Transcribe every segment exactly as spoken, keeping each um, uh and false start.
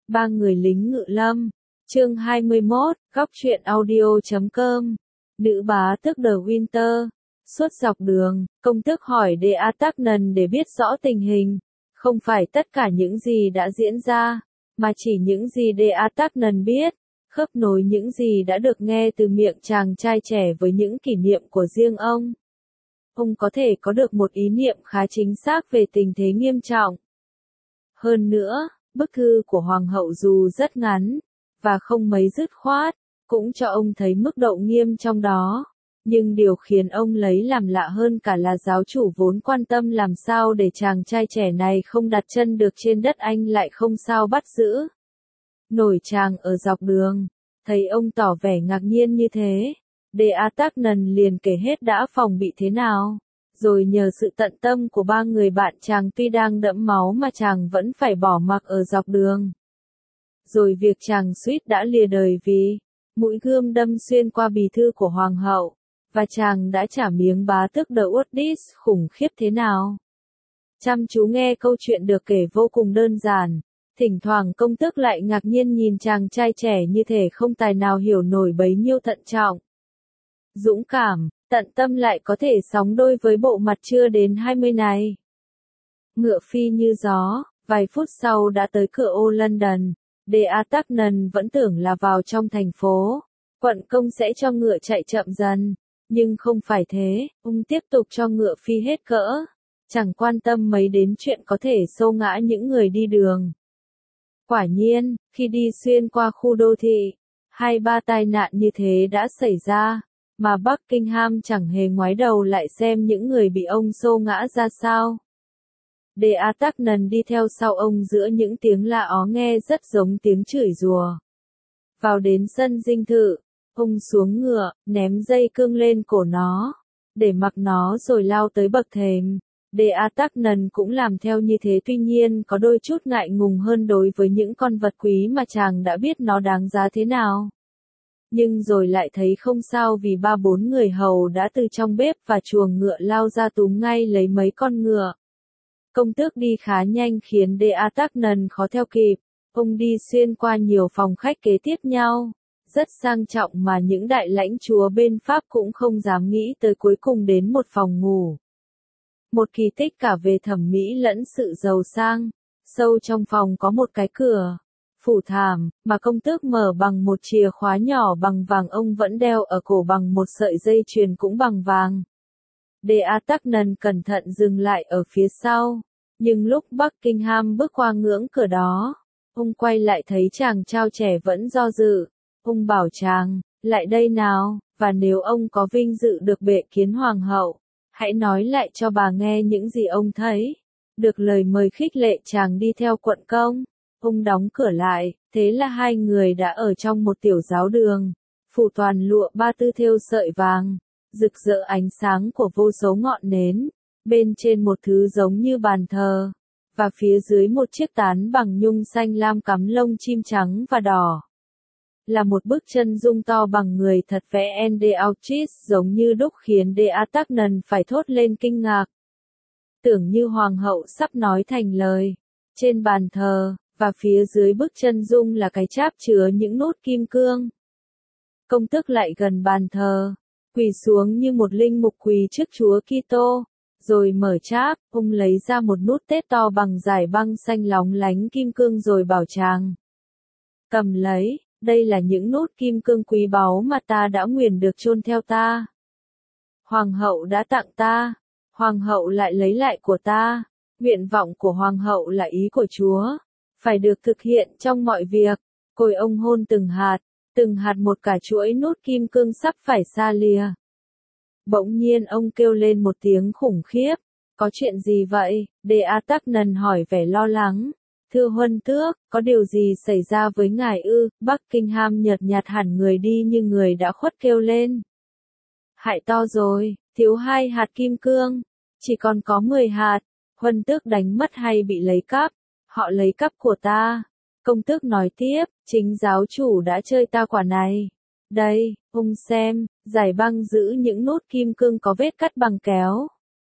Ba người lính ngự lâm. Chương hai mươi mốt, góc truyện audio chấm com. Nữ bá tước The Winter. Suốt dọc đường, công tước hỏi De Artagnan để biết rõ tình hình. Không phải tất cả những gì đã diễn ra, mà chỉ những gì De Artagnan biết, khớp nối những gì đã được nghe từ miệng chàng trai trẻ với những kỷ niệm của riêng ông. Ông có thể có được một ý niệm khá chính xác về tình thế nghiêm trọng. Hơn nữa, bức thư của Hoàng hậu dù rất ngắn, và không mấy dứt khoát, cũng cho ông thấy mức độ nghiêm trong đó. Nhưng điều khiến ông lấy làm lạ hơn cả là giáo chủ vốn quan tâm làm sao để chàng trai trẻ này không đặt chân được trên đất Anh lại không sao bắt giữ nổi chàng ở dọc đường. Thấy ông tỏ vẻ ngạc nhiên như thế, De Artagnan liền kể hết đã phòng bị thế nào. Rồi nhờ sự tận tâm của ba người bạn chàng tuy đang đẫm máu mà chàng vẫn phải bỏ mặc ở dọc đường. Rồi việc chàng suýt đã lìa đời vì mũi gươm đâm xuyên qua bì thư của Hoàng hậu, và chàng đã trả miếng bá tước The Woodis khủng khiếp thế nào. Chăm chú nghe câu chuyện được kể vô cùng đơn giản, thỉnh thoảng công tước lại ngạc nhiên nhìn chàng trai trẻ như thể không tài nào hiểu nổi bấy nhiêu thận trọng, dũng cảm, tận tâm lại có thể sóng đôi với bộ mặt chưa đến hai mươi này. Ngựa phi như gió, vài phút sau đã tới cửa ô London. De Artagnan vẫn tưởng là vào trong thành phố, quận công sẽ cho ngựa chạy chậm dần, nhưng không phải thế, ông tiếp tục cho ngựa phi hết cỡ, chẳng quan tâm mấy đến chuyện có thể xô ngã những người đi đường. Quả nhiên, khi đi xuyên qua khu đô thị, hai ba tai nạn như thế đã xảy ra, mà Buckingham chẳng hề ngoái đầu lại xem những người bị ông xô ngã ra sao. De Artagnan đi theo sau ông giữa những tiếng la ó nghe rất giống tiếng chửi rủa. Vào đến sân dinh thự, ông xuống ngựa, ném dây cương lên cổ nó, để mặc nó rồi lao tới bậc thềm. De Artagnan cũng làm theo như thế, tuy nhiên có đôi chút ngại ngùng hơn đối với những con vật quý mà chàng đã biết nó đáng giá thế nào. Nhưng rồi lại thấy không sao vì ba bốn người hầu đã từ trong bếp và chuồng ngựa lao ra túm ngay lấy mấy con ngựa. Công tước đi khá nhanh khiến De Artagnan khó theo kịp. Ông đi xuyên qua nhiều phòng khách kế tiếp nhau, rất sang trọng mà những đại lãnh chúa bên Pháp cũng không dám nghĩ tới, cuối cùng đến một phòng ngủ. Một kỳ tích cả về thẩm mỹ lẫn sự giàu sang. Sâu trong phòng có một cái cửa phủ thảm, mà công tước mở bằng một chìa khóa nhỏ bằng vàng ông vẫn đeo ở cổ bằng một sợi dây chuyền cũng bằng vàng. De Artagnan cẩn thận dừng lại ở phía sau, nhưng lúc Buckingham bước qua ngưỡng cửa đó, ông quay lại thấy chàng trai trẻ vẫn do dự. Ông bảo chàng, lại đây nào, và nếu ông có vinh dự được bệ kiến hoàng hậu, hãy nói lại cho bà nghe những gì ông thấy. Được lời mời khích lệ chàng đi theo quận công. Ông đóng cửa lại, thế là hai người đã ở trong một tiểu giáo đường, phủ toàn lụa ba tư thêu sợi vàng, rực rỡ ánh sáng của vô số ngọn nến, bên trên một thứ giống như bàn thờ, và phía dưới một chiếc tán bằng nhung xanh lam cắm lông chim trắng và đỏ. Là một bức chân dung to bằng người thật vẽ en de Auchis giống như đúc khiến De Artagnan phải thốt lên kinh ngạc. Tưởng như hoàng hậu sắp nói thành lời. Trên bàn thờ, và phía dưới bức chân dung là cái cháp chứa những nốt kim cương. Công tước lại gần bàn thờ, quỳ xuống như một linh mục quỳ trước Chúa Kitô, rồi mở cháp, ông lấy ra một nút tết to bằng dải băng xanh lóng lánh kim cương rồi bảo chàng. Cầm lấy, đây là những nốt kim cương quý báu mà ta đã nguyền được chôn theo ta. Hoàng hậu đã tặng ta, hoàng hậu lại lấy lại của ta, nguyện vọng của hoàng hậu là ý của Chúa, phải được thực hiện trong mọi việc. Cồi ông hôn từng hạt, từng hạt một cả chuỗi nốt kim cương sắp phải xa lìa. Bỗng nhiên ông kêu lên một tiếng khủng khiếp. Có chuyện gì vậy? De Artagnan hỏi vẻ lo lắng. Thưa huân tước, có điều gì xảy ra với ngài ư? Buckingham nhợt nhạt hẳn người đi như người đã khuất kêu lên. Hại to rồi, thiếu hai hạt kim cương, chỉ còn có mười hạt. Huân tước đánh mất hay bị lấy cắp? Họ lấy cắp của ta. Công tước nói tiếp, chính giáo chủ đã chơi ta quả này. Đây, ông xem, dải băng giữ những nốt kim cương có vết cắt bằng kéo.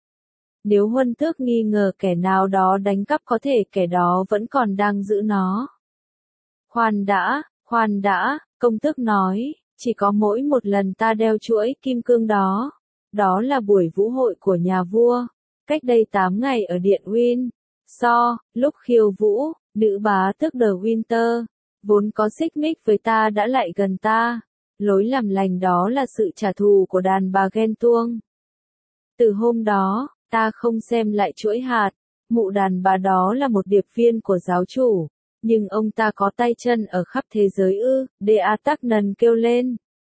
Nếu huân tước nghi ngờ kẻ nào đó đánh cắp có thể kẻ đó vẫn còn đang giữ nó. Khoan đã, khoan đã, công tước nói, chỉ có mỗi một lần ta đeo chuỗi kim cương đó. Đó là buổi vũ hội của nhà vua, cách đây tám ngày ở điện Win. So, lúc khiêu vũ, nữ bá tước De Winter, vốn có xích mích với ta đã lại gần ta. Lối làm lành đó là sự trả thù của đàn bà ghen tuông. Từ hôm đó, ta không xem lại chuỗi hạt. Mụ đàn bà đó là một điệp viên của giáo chủ. Nhưng ông ta có tay chân ở khắp thế giới ư, De Atagnan kêu lên.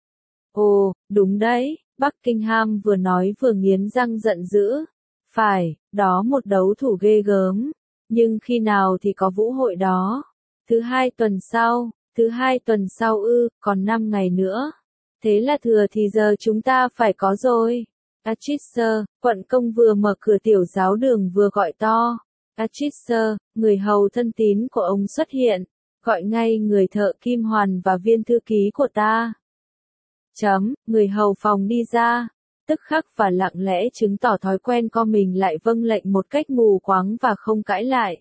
Ồ, đúng đấy, Buckingham vừa nói vừa nghiến răng giận dữ. Phải, đó một đấu thủ ghê gớm. Nhưng khi nào thì có vũ hội đó? Thứ hai tuần sau, thứ hai tuần sau ư, còn năm ngày nữa. Thế là thừa thì giờ chúng ta phải có rồi. Achitser, quận công vừa mở cửa tiểu giáo đường vừa gọi to. Achitser, người hầu thân tín của ông xuất hiện, gọi ngay người thợ kim hoàn và viên thư ký của ta. Chấm, người hầu phòng đi ra, tức khắc và lặng lẽ chứng tỏ thói quen co mình lại vâng lệnh một cách mù quáng và không cãi lại.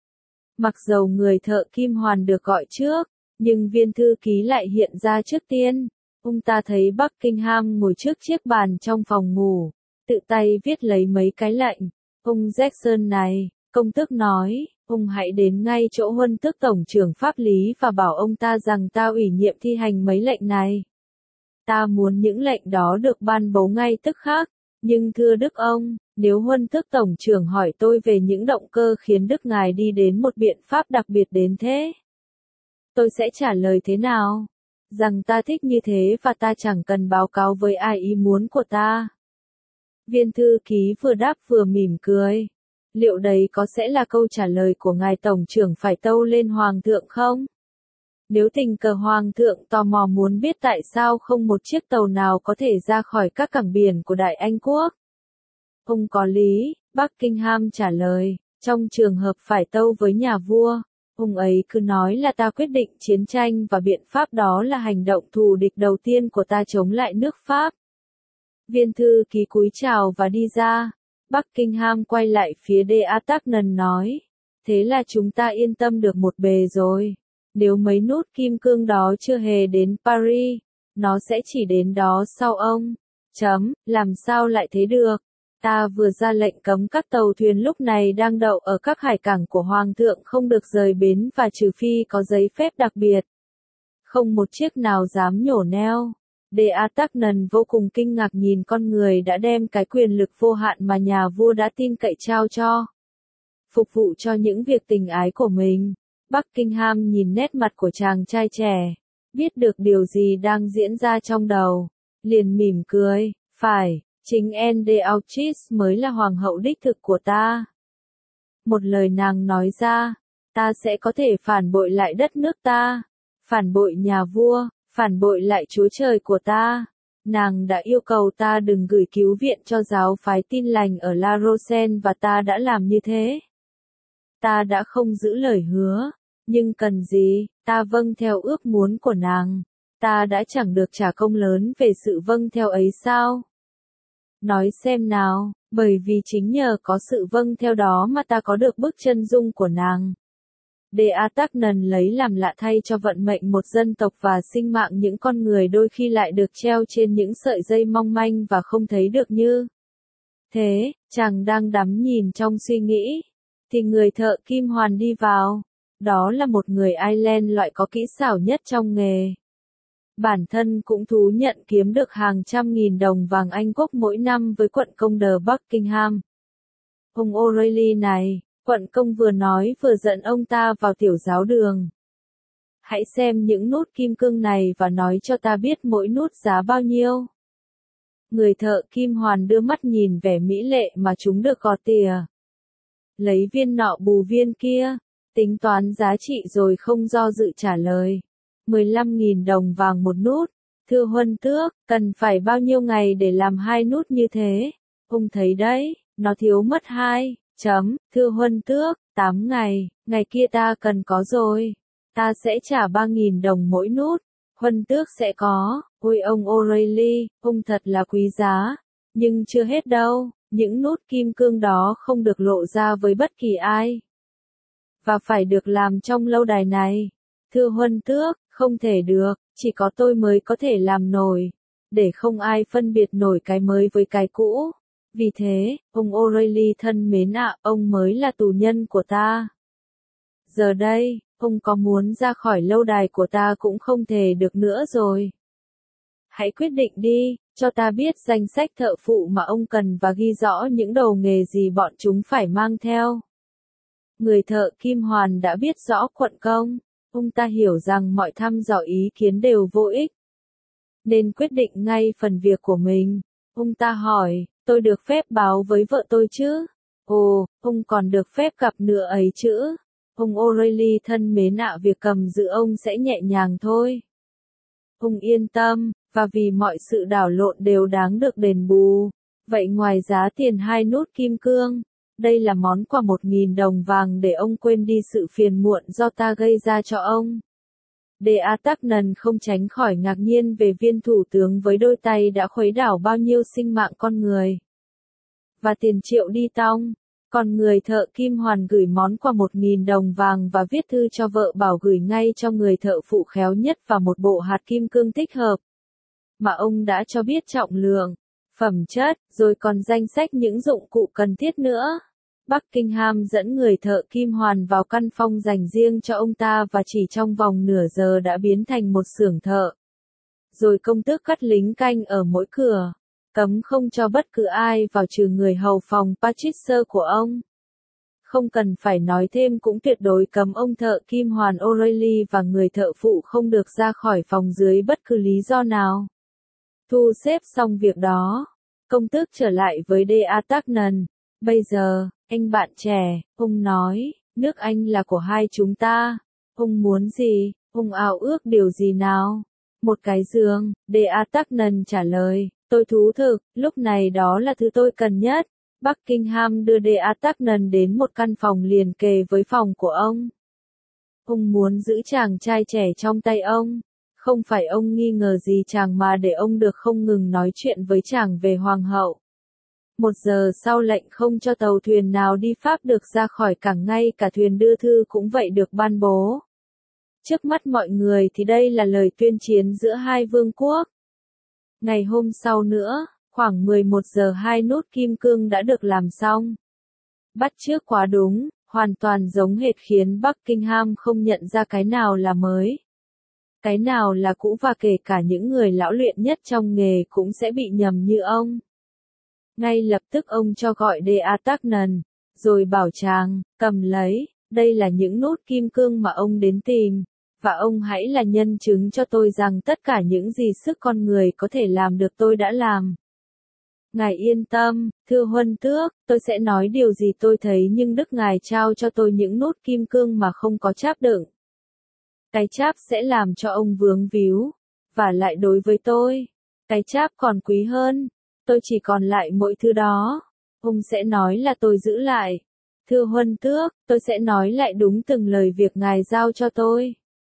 Mặc dầu người thợ kim hoàn được gọi trước, nhưng viên thư ký lại hiện ra trước tiên. Ông ta thấy Buckingham ngồi trước chiếc bàn trong phòng ngủ, tự tay viết lấy mấy cái lệnh. Ông Jackson này, công tước nói, ông hãy đến ngay chỗ huân tước tổng trưởng pháp lý và bảo ông ta rằng ta ủy nhiệm thi hành mấy lệnh này. Ta muốn những lệnh đó được ban bố ngay tức khắc, nhưng thưa Đức ông, nếu huân tước tổng trưởng hỏi tôi về những động cơ khiến Đức Ngài đi đến một biện pháp đặc biệt đến thế, tôi sẽ trả lời thế nào? Rằng ta thích như thế và ta chẳng cần báo cáo với ai ý muốn của ta. Viên thư ký vừa đáp vừa mỉm cười. Liệu đấy có sẽ là câu trả lời của ngài tổng trưởng phải tâu lên hoàng thượng không? Nếu tình cờ hoàng thượng tò mò muốn biết tại sao không một chiếc tàu nào có thể ra khỏi các cảng biển của Đại Anh Quốc. Ông có lý, Buckingham trả lời, trong trường hợp phải tâu với nhà vua. Ông ấy cứ nói là ta quyết định chiến tranh và biện pháp đó là hành động thù địch đầu tiên của ta chống lại nước Pháp. Viên thư ký cúi chào và đi ra. Buckingham quay lại phía De Atagnan nói. Thế là chúng ta yên tâm được một bề rồi. Nếu mấy nút kim cương đó chưa hề đến Paris, nó sẽ chỉ đến đó sau ông. Chấm, làm sao lại thế được? Ta vừa ra lệnh cấm các tàu thuyền lúc này đang đậu ở các hải cảng của Hoàng thượng không được rời bến và trừ phi có giấy phép đặc biệt. Không một chiếc nào dám nhổ neo. De Atagnan vô cùng kinh ngạc nhìn con người đã đem cái quyền lực vô hạn mà nhà vua đã tin cậy trao cho. Phục vụ cho những việc tình ái của mình. Buckingham nhìn nét mặt của chàng trai trẻ, biết được điều gì đang diễn ra trong đầu. Liền mỉm cười, phải. Chính Anne d'Autriche mới là hoàng hậu đích thực của ta. Một lời nàng nói ra, ta sẽ có thể phản bội lại đất nước ta, phản bội nhà vua, phản bội lại Chúa Trời của ta. Nàng đã yêu cầu ta đừng gửi cứu viện cho giáo phái Tin Lành ở La Rochelle và ta đã làm như thế. Ta đã không giữ lời hứa, nhưng cần gì, ta vâng theo ước muốn của nàng. Ta đã chẳng được trả công lớn về sự vâng theo ấy sao? Nói xem nào, bởi vì chính nhờ có sự vâng theo đó mà ta có được bức chân dung của nàng. De Atagnan lấy làm lạ thay cho vận mệnh một dân tộc và sinh mạng những con người đôi khi lại được treo trên những sợi dây mong manh và không thấy được như. Thế, chàng đang đắm nhìn trong suy nghĩ, thì người thợ kim hoàn đi vào. Đó là một người Ireland loại có kỹ xảo nhất trong nghề. Bản thân cũng thú nhận kiếm được hàng trăm nghìn đồng vàng Anh Quốc mỗi năm với quận công de Buckingham. Ông O'Reilly này, quận công vừa nói vừa dẫn ông ta vào tiểu giáo đường. Hãy xem những nút kim cương này và nói cho ta biết mỗi nút giá bao nhiêu. Người thợ kim hoàn đưa mắt nhìn vẻ mỹ lệ mà chúng được gọt tỉa. Lấy viên nọ bù viên kia, tính toán giá trị rồi không do dự trả lời. mười lăm nghìn đồng vàng một nút. Thưa huân tước, cần phải bao nhiêu ngày để làm hai nút như thế? Ông thấy đấy, nó thiếu mất hai. Chấm, thưa huân tước, tám ngày, ngày kia ta cần có rồi. Ta sẽ trả ba nghìn đồng mỗi nút. Huân tước sẽ có. Ôi ông O'Reilly, ông thật là quý giá. Nhưng chưa hết đâu, những nút kim cương đó không được lộ ra với bất kỳ ai. Và phải được làm trong lâu đài này. Thưa huân tước, không thể được, chỉ có tôi mới có thể làm nổi, để không ai phân biệt nổi cái mới với cái cũ. Vì thế, ông O'Reilly thân mến ạ, ông mới là tù nhân của ta. Giờ đây, ông có muốn ra khỏi lâu đài của ta cũng không thể được nữa rồi. Hãy quyết định đi, cho ta biết danh sách thợ phụ mà ông cần và ghi rõ những đầu nghề gì bọn chúng phải mang theo. Người thợ kim hoàn đã biết rõ quận công, ông ta hiểu rằng mọi thăm dò ý kiến đều vô ích. Nên quyết định ngay phần việc của mình. Ông ta hỏi, tôi được phép báo với vợ tôi chứ? Ồ, ông còn được phép gặp nữa ấy chứ? Ông O'Reilly thân mến ạ, việc cầm giữ ông sẽ nhẹ nhàng thôi. Ông yên tâm, và vì mọi sự đảo lộn đều đáng được đền bù. Vậy ngoài giá tiền hai nút kim cương, đây là món quà một nghìn đồng vàng để ông quên đi sự phiền muộn do ta gây ra cho ông. De Atagnan không tránh khỏi ngạc nhiên về viên thủ tướng với đôi tay đã khuấy đảo bao nhiêu sinh mạng con người. Và tiền triệu đi tong, còn người thợ kim hoàn gửi món quà một nghìn đồng vàng và viết thư cho vợ bảo gửi ngay cho người thợ phụ khéo nhất và một bộ hạt kim cương thích hợp. Mà ông đã cho biết trọng lượng, phẩm chất, rồi còn danh sách những dụng cụ cần thiết nữa. Buckingham dẫn người thợ kim hoàn vào căn phòng dành riêng cho ông ta và chỉ trong vòng nửa giờ đã biến thành một xưởng thợ. Rồi công tước cắt lính canh ở mỗi cửa, cấm không cho bất cứ ai vào trừ người hầu phòng Patricer của ông. Không cần phải nói thêm cũng tuyệt đối cấm ông thợ kim hoàn O'Reilly và người thợ phụ không được ra khỏi phòng dưới bất cứ lý do nào. Thu xếp xong việc đó, công tước trở lại với De Atagnan. Bây giờ, anh bạn trẻ, ông nói, nước Anh là của hai chúng ta. Ông muốn gì, ông ao ước điều gì nào? Một cái giường, De Atagnan trả lời, tôi thú thực, lúc này đó là thứ tôi cần nhất. Buckingham đưa De Atagnan đến một căn phòng liền kề với phòng của ông. Ông muốn giữ chàng trai trẻ trong tay ông. Không phải ông nghi ngờ gì chàng mà để ông được không ngừng nói chuyện với chàng về hoàng hậu. Một giờ sau lệnh không cho tàu thuyền nào đi Pháp được ra khỏi cảng, ngay cả thuyền đưa thư cũng vậy được ban bố. Trước mắt mọi người thì đây là lời tuyên chiến giữa hai vương quốc. Ngày hôm sau nữa, khoảng mười một giờ hai nút kim cương đã được làm xong. Bắt chước quá đúng, hoàn toàn giống hệt khiến Buckingham không nhận ra cái nào là mới. Cái nào là cũ và kể cả những người lão luyện nhất trong nghề cũng sẽ bị nhầm như ông. Ngay lập tức ông cho gọi De Atagnan, rồi bảo chàng, cầm lấy, đây là những nút kim cương mà ông đến tìm, và ông hãy là nhân chứng cho tôi rằng tất cả những gì sức con người có thể làm được tôi đã làm. Ngài yên tâm, thưa huân tước, tôi sẽ nói điều gì tôi thấy nhưng đức ngài trao cho tôi những nút kim cương mà không có cháp đựng. Cái cháp sẽ làm cho ông vướng víu, và lại đối với tôi, cái cháp còn quý hơn. Tôi chỉ còn lại mỗi thứ đó. Ông sẽ nói là tôi giữ lại. Thưa huân tước, tôi sẽ nói lại đúng từng lời việc ngài giao cho tôi.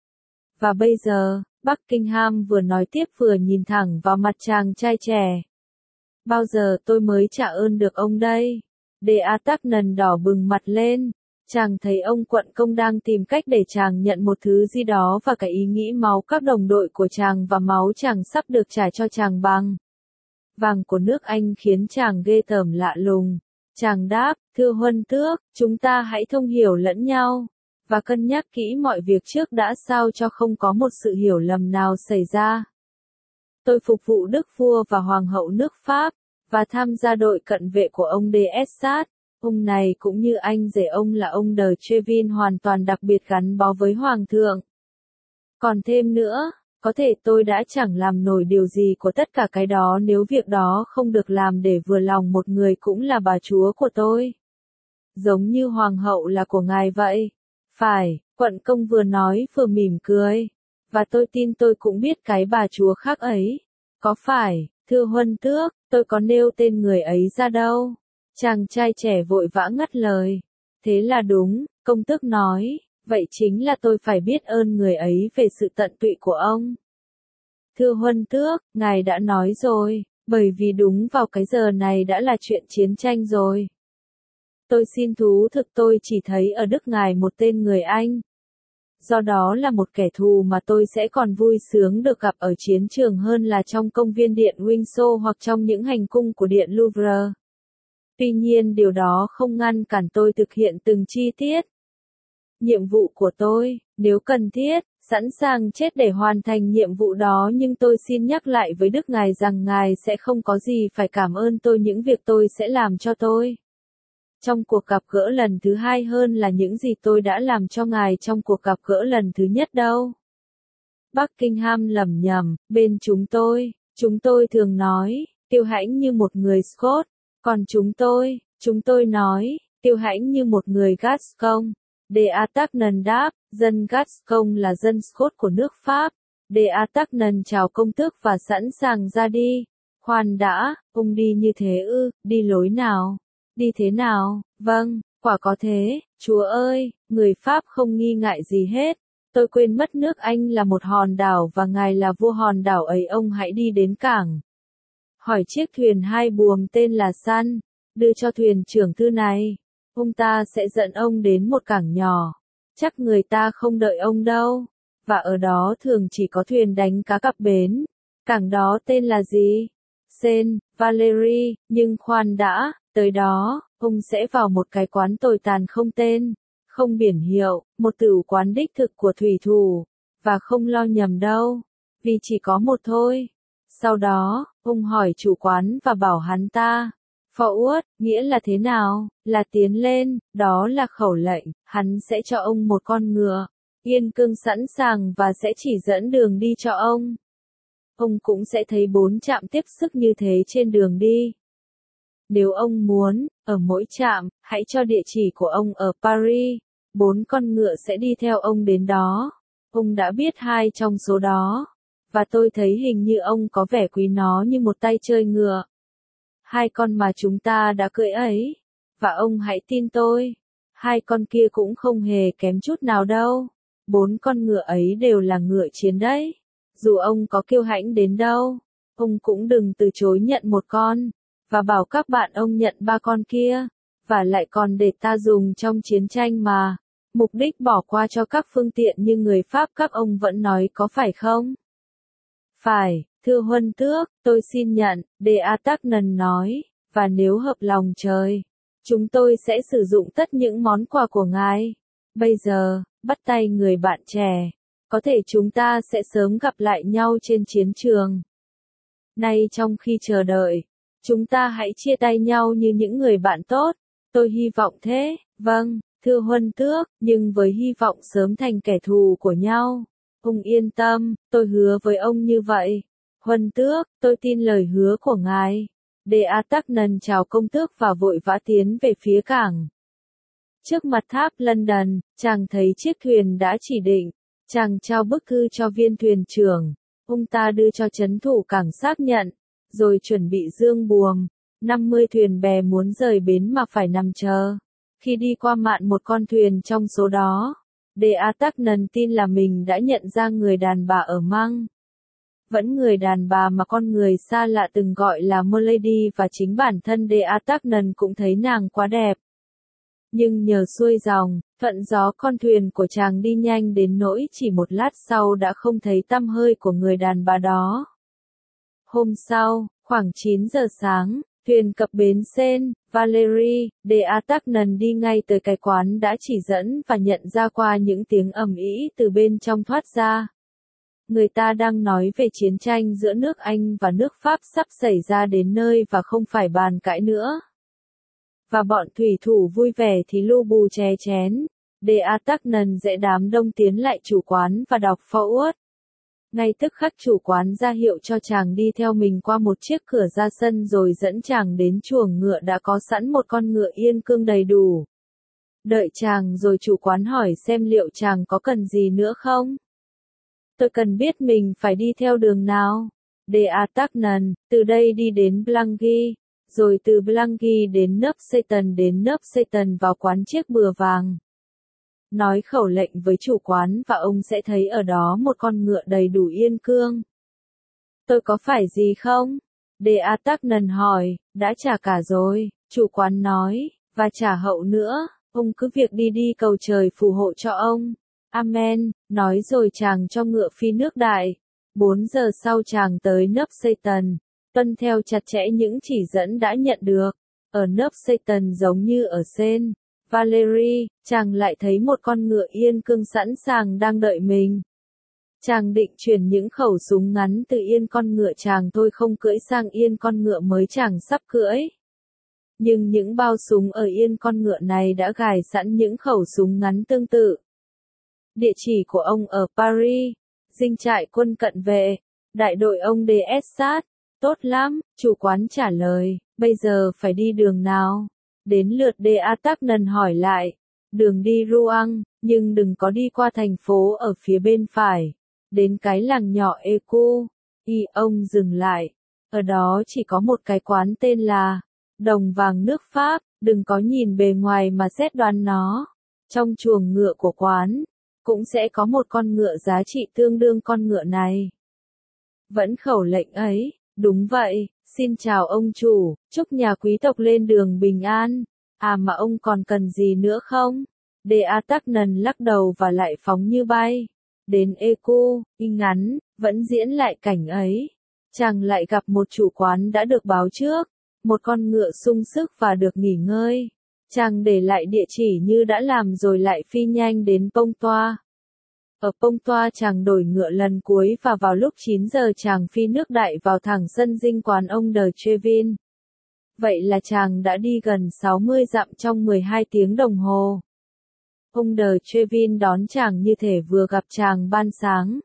Và bây giờ, Buckingham vừa nói tiếp vừa nhìn thẳng vào mặt chàng trai trẻ. Bao giờ tôi mới trả ơn được ông đây? De Atagnan đỏ bừng mặt lên. Chàng thấy ông quận công đang tìm cách để chàng nhận một thứ gì đó và cái ý nghĩ máu các đồng đội của chàng và máu chàng sắp được trả cho chàng bằng vàng của nước Anh khiến chàng ghê tởm lạ lùng. Chàng đáp, thưa huân tước, chúng ta hãy thông hiểu lẫn nhau, và cân nhắc kỹ mọi việc trước đã sao cho không có một sự hiểu lầm nào xảy ra. Tôi phục vụ đức vua và hoàng hậu nước Pháp, và tham gia đội cận vệ của ông de Essat. Ông này cũng như anh rể ông là ông de Trevin hoàn toàn đặc biệt gắn bó với hoàng thượng. Còn thêm nữa, có thể tôi đã chẳng làm nổi điều gì của tất cả cái đó nếu việc đó không được làm để vừa lòng một người cũng là bà chúa của tôi. Giống như hoàng hậu là của ngài vậy. Phải, quận công vừa nói vừa mỉm cười. Và tôi tin tôi cũng biết cái bà chúa khác ấy. Có phải, thưa huân tước, tôi có nêu tên người ấy ra đâu. Chàng trai trẻ vội vã ngắt lời. Thế là đúng, công tước nói. Vậy chính là tôi phải biết ơn người ấy về sự tận tụy của ông. Thưa huân tước, ngài đã nói rồi, bởi vì đúng vào cái giờ này đã là chuyện chiến tranh rồi. Tôi xin thú thực tôi chỉ thấy ở Đức ngài một tên người Anh. do đó là một kẻ thù mà tôi sẽ còn vui sướng được gặp ở chiến trường hơn là trong công viên điện Windsor hoặc trong những hành cung của điện Louvre. Tuy nhiên điều đó không ngăn cản tôi thực hiện từng chi tiết. Nhiệm vụ của tôi, nếu cần thiết, sẵn sàng chết để hoàn thành nhiệm vụ đó, nhưng tôi xin nhắc lại với Đức Ngài rằng Ngài sẽ không có gì phải cảm ơn tôi những việc tôi sẽ làm cho tôi. Trong cuộc gặp gỡ lần thứ hai hơn là những gì tôi đã làm cho Ngài trong cuộc gặp gỡ lần thứ nhất đâu. Buckingham lẩm nhẩm, bên chúng tôi, chúng tôi thường nói, kiêu hãnh như một người Scot, còn chúng tôi, chúng tôi nói, kiêu hãnh như một người Gascon. De Artagnan đáp, dân Gascon là dân Scot của nước Pháp. De Artagnan chào công tước và sẵn sàng ra đi. Khoan đã, ông đi như thế ư, đi lối nào? Đi thế nào? Vâng, quả có thế, Chúa ơi, người Pháp không nghi ngại gì hết. Tôi quên mất nước Anh là một hòn đảo và Ngài là vua hòn đảo ấy, ông hãy đi đến cảng. Hỏi chiếc thuyền hai buồm tên là Sun, đưa cho thuyền trưởng thư này. Ông ta sẽ dẫn ông đến một cảng nhỏ. Chắc người ta không đợi ông đâu. Và ở đó thường chỉ có thuyền đánh cá cập bến. Cảng đó tên là gì? Saint Valery, nhưng khoan đã, tới đó, ông sẽ vào một cái quán tồi tàn không tên, không biển hiệu, một tửu quán đích thực của thủy thủ. Và không lo nhầm đâu, vì chỉ có một thôi. Sau đó, ông hỏi chủ quán và bảo hắn ta. Forward, nghĩa là thế nào? Là tiến lên, đó là khẩu lệnh, hắn sẽ cho ông một con ngựa, yên cương sẵn sàng và sẽ chỉ dẫn đường đi cho ông. Ông cũng sẽ thấy bốn trạm tiếp sức như thế trên đường đi. Nếu ông muốn, ở mỗi trạm, hãy cho địa chỉ của ông ở Paris, bốn con ngựa sẽ đi theo ông đến đó. Ông đã biết hai trong số đó, và tôi thấy hình như ông có vẻ quý nó như một tay chơi ngựa. Hai con mà chúng ta đã cưỡi ấy, và ông hãy tin tôi, hai con kia cũng không hề kém chút nào đâu. Bốn con ngựa ấy đều là ngựa chiến đấy. Dù ông có kiêu hãnh đến đâu, ông cũng đừng từ chối nhận một con, và bảo các bạn ông nhận ba con kia, và lại còn để ta dùng trong chiến tranh mà. Mục đích bỏ qua cho các phương tiện như người Pháp các ông vẫn nói có phải không? Phải, thưa huân tước, tôi xin nhận, De Artagnan nói, và nếu hợp lòng trời, chúng tôi sẽ sử dụng tất những món quà của ngài. Bây giờ, bắt tay người bạn trẻ, có thể chúng ta sẽ sớm gặp lại nhau trên chiến trường. Nay trong khi chờ đợi, chúng ta hãy chia tay nhau như những người bạn tốt, tôi hy vọng thế, vâng, thưa huân tước, nhưng với hy vọng sớm thành kẻ thù của nhau. Ông yên tâm, tôi hứa với ông như vậy. Huân tước, tôi tin lời hứa của ngài. De Artagnan chào công tước và vội vã tiến về phía cảng. Trước mặt tháp London, chàng thấy chiếc thuyền đã chỉ định. Chàng trao bức thư cho viên thuyền trưởng. Ông ta đưa cho trấn thủ cảng xác nhận, rồi chuẩn bị dương buồm. năm mươi thuyền bè muốn rời bến mà phải nằm chờ. Khi đi qua mạn một con thuyền trong số đó, De Artagnan tin là mình đã nhận ra người đàn bà ở Măng. Vẫn người đàn bà mà con người xa lạ từng gọi là Milady, và chính bản thân De Artagnan cũng thấy nàng quá đẹp. Nhưng nhờ xuôi dòng, thuận gió, con thuyền của chàng đi nhanh đến nỗi chỉ một lát sau đã không thấy tăm hơi của người đàn bà đó. Hôm sau, khoảng chín giờ sáng, thuyền cập bến Saint Valery, De Artagnan đi ngay tới cái quán đã chỉ dẫn và nhận ra qua những tiếng ầm ĩ từ bên trong thoát ra. Người ta đang nói về chiến tranh giữa nước Anh và nước Pháp sắp xảy ra đến nơi và không phải bàn cãi nữa. Và bọn thủy thủ vui vẻ thì lu bù chè chén. De Artagnan dễ đám đông tiến lại chủ quán và đọc forward. Ngay tức khắc chủ quán ra hiệu cho chàng đi theo mình qua một chiếc cửa ra sân rồi dẫn chàng đến chuồng ngựa đã có sẵn một con ngựa yên cương đầy đủ. Đợi chàng rồi chủ quán hỏi xem liệu chàng có cần gì nữa không? Tôi cần biết mình phải đi theo đường nào. De Artagnan, từ đây đi đến Blangy, rồi từ Blangy đến Nớp Satan, đến Nớp Satan vào quán chiếc bừa vàng. Nói khẩu lệnh với chủ quán và ông sẽ thấy ở đó một con ngựa đầy đủ yên cương. Tôi có phải gì không? De Artagnan hỏi. Đã trả cả rồi, chủ quán nói, và trả hậu nữa, ông cứ việc đi đi cầu trời phù hộ cho ông. Amen, nói rồi chàng cho ngựa phi nước đại. Bốn giờ sau chàng tới nấp Satan, tuân theo chặt chẽ những chỉ dẫn đã nhận được. Ở nấp Satan giống như ở Saint Valerie, chàng lại thấy một con ngựa yên cương sẵn sàng đang đợi mình. Chàng định chuyển những khẩu súng ngắn từ yên con ngựa chàng thôi không cưỡi sang yên con ngựa mới chàng sắp cưỡi. Nhưng những bao súng ở yên con ngựa này đã gài sẵn những khẩu súng ngắn tương tự. Địa chỉ của ông ở Paris, dinh trại quân cận vệ, đại đội ông đê ét sát. Tốt lắm, chủ quán trả lời, bây giờ phải đi đường nào? Đến lượt De Atagnan hỏi lại, đường đi Rouen, nhưng đừng có đi qua thành phố ở phía bên phải. Đến cái làng nhỏ Écu, y ông dừng lại, ở đó chỉ có một cái quán tên là Đồng Vàng nước Pháp, đừng có nhìn bề ngoài mà xét đoán nó. Trong chuồng ngựa của quán, cũng sẽ có một con ngựa giá trị tương đương con ngựa này. Vẫn khẩu lệnh ấy, đúng vậy, xin chào ông chủ, chúc nhà quý tộc lên đường bình an. À mà ông còn cần gì nữa không? De Atagnan lắc đầu và lại phóng như bay. Đến Écu, y ngắn, vẫn diễn lại cảnh ấy. Chàng lại gặp một chủ quán đã được báo trước, một con ngựa sung sức và được nghỉ ngơi. Chàng để lại địa chỉ như đã làm rồi lại phi nhanh đến Pontoise. Ở Pontoise chàng đổi ngựa lần cuối và vào lúc chín giờ chàng phi nước đại vào thẳng sân dinh quán ông de Treville. Vậy là chàng đã đi gần sáu mươi dặm trong mười hai tiếng đồng hồ. Ông de Treville đón chàng như thể vừa gặp chàng ban sáng.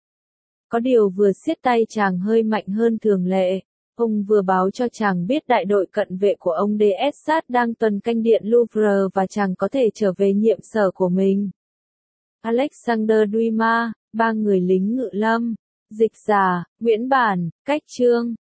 Có điều vừa siết tay chàng hơi mạnh hơn thường lệ. Ông vừa báo cho chàng biết đại đội cận vệ của ông đê ét sát đang tuần canh điện Louvre và chàng có thể trở về nhiệm sở của mình. Alexander Dumas, ba người lính ngự lâm, dịch giả, Nguyễn Bản, cách chương.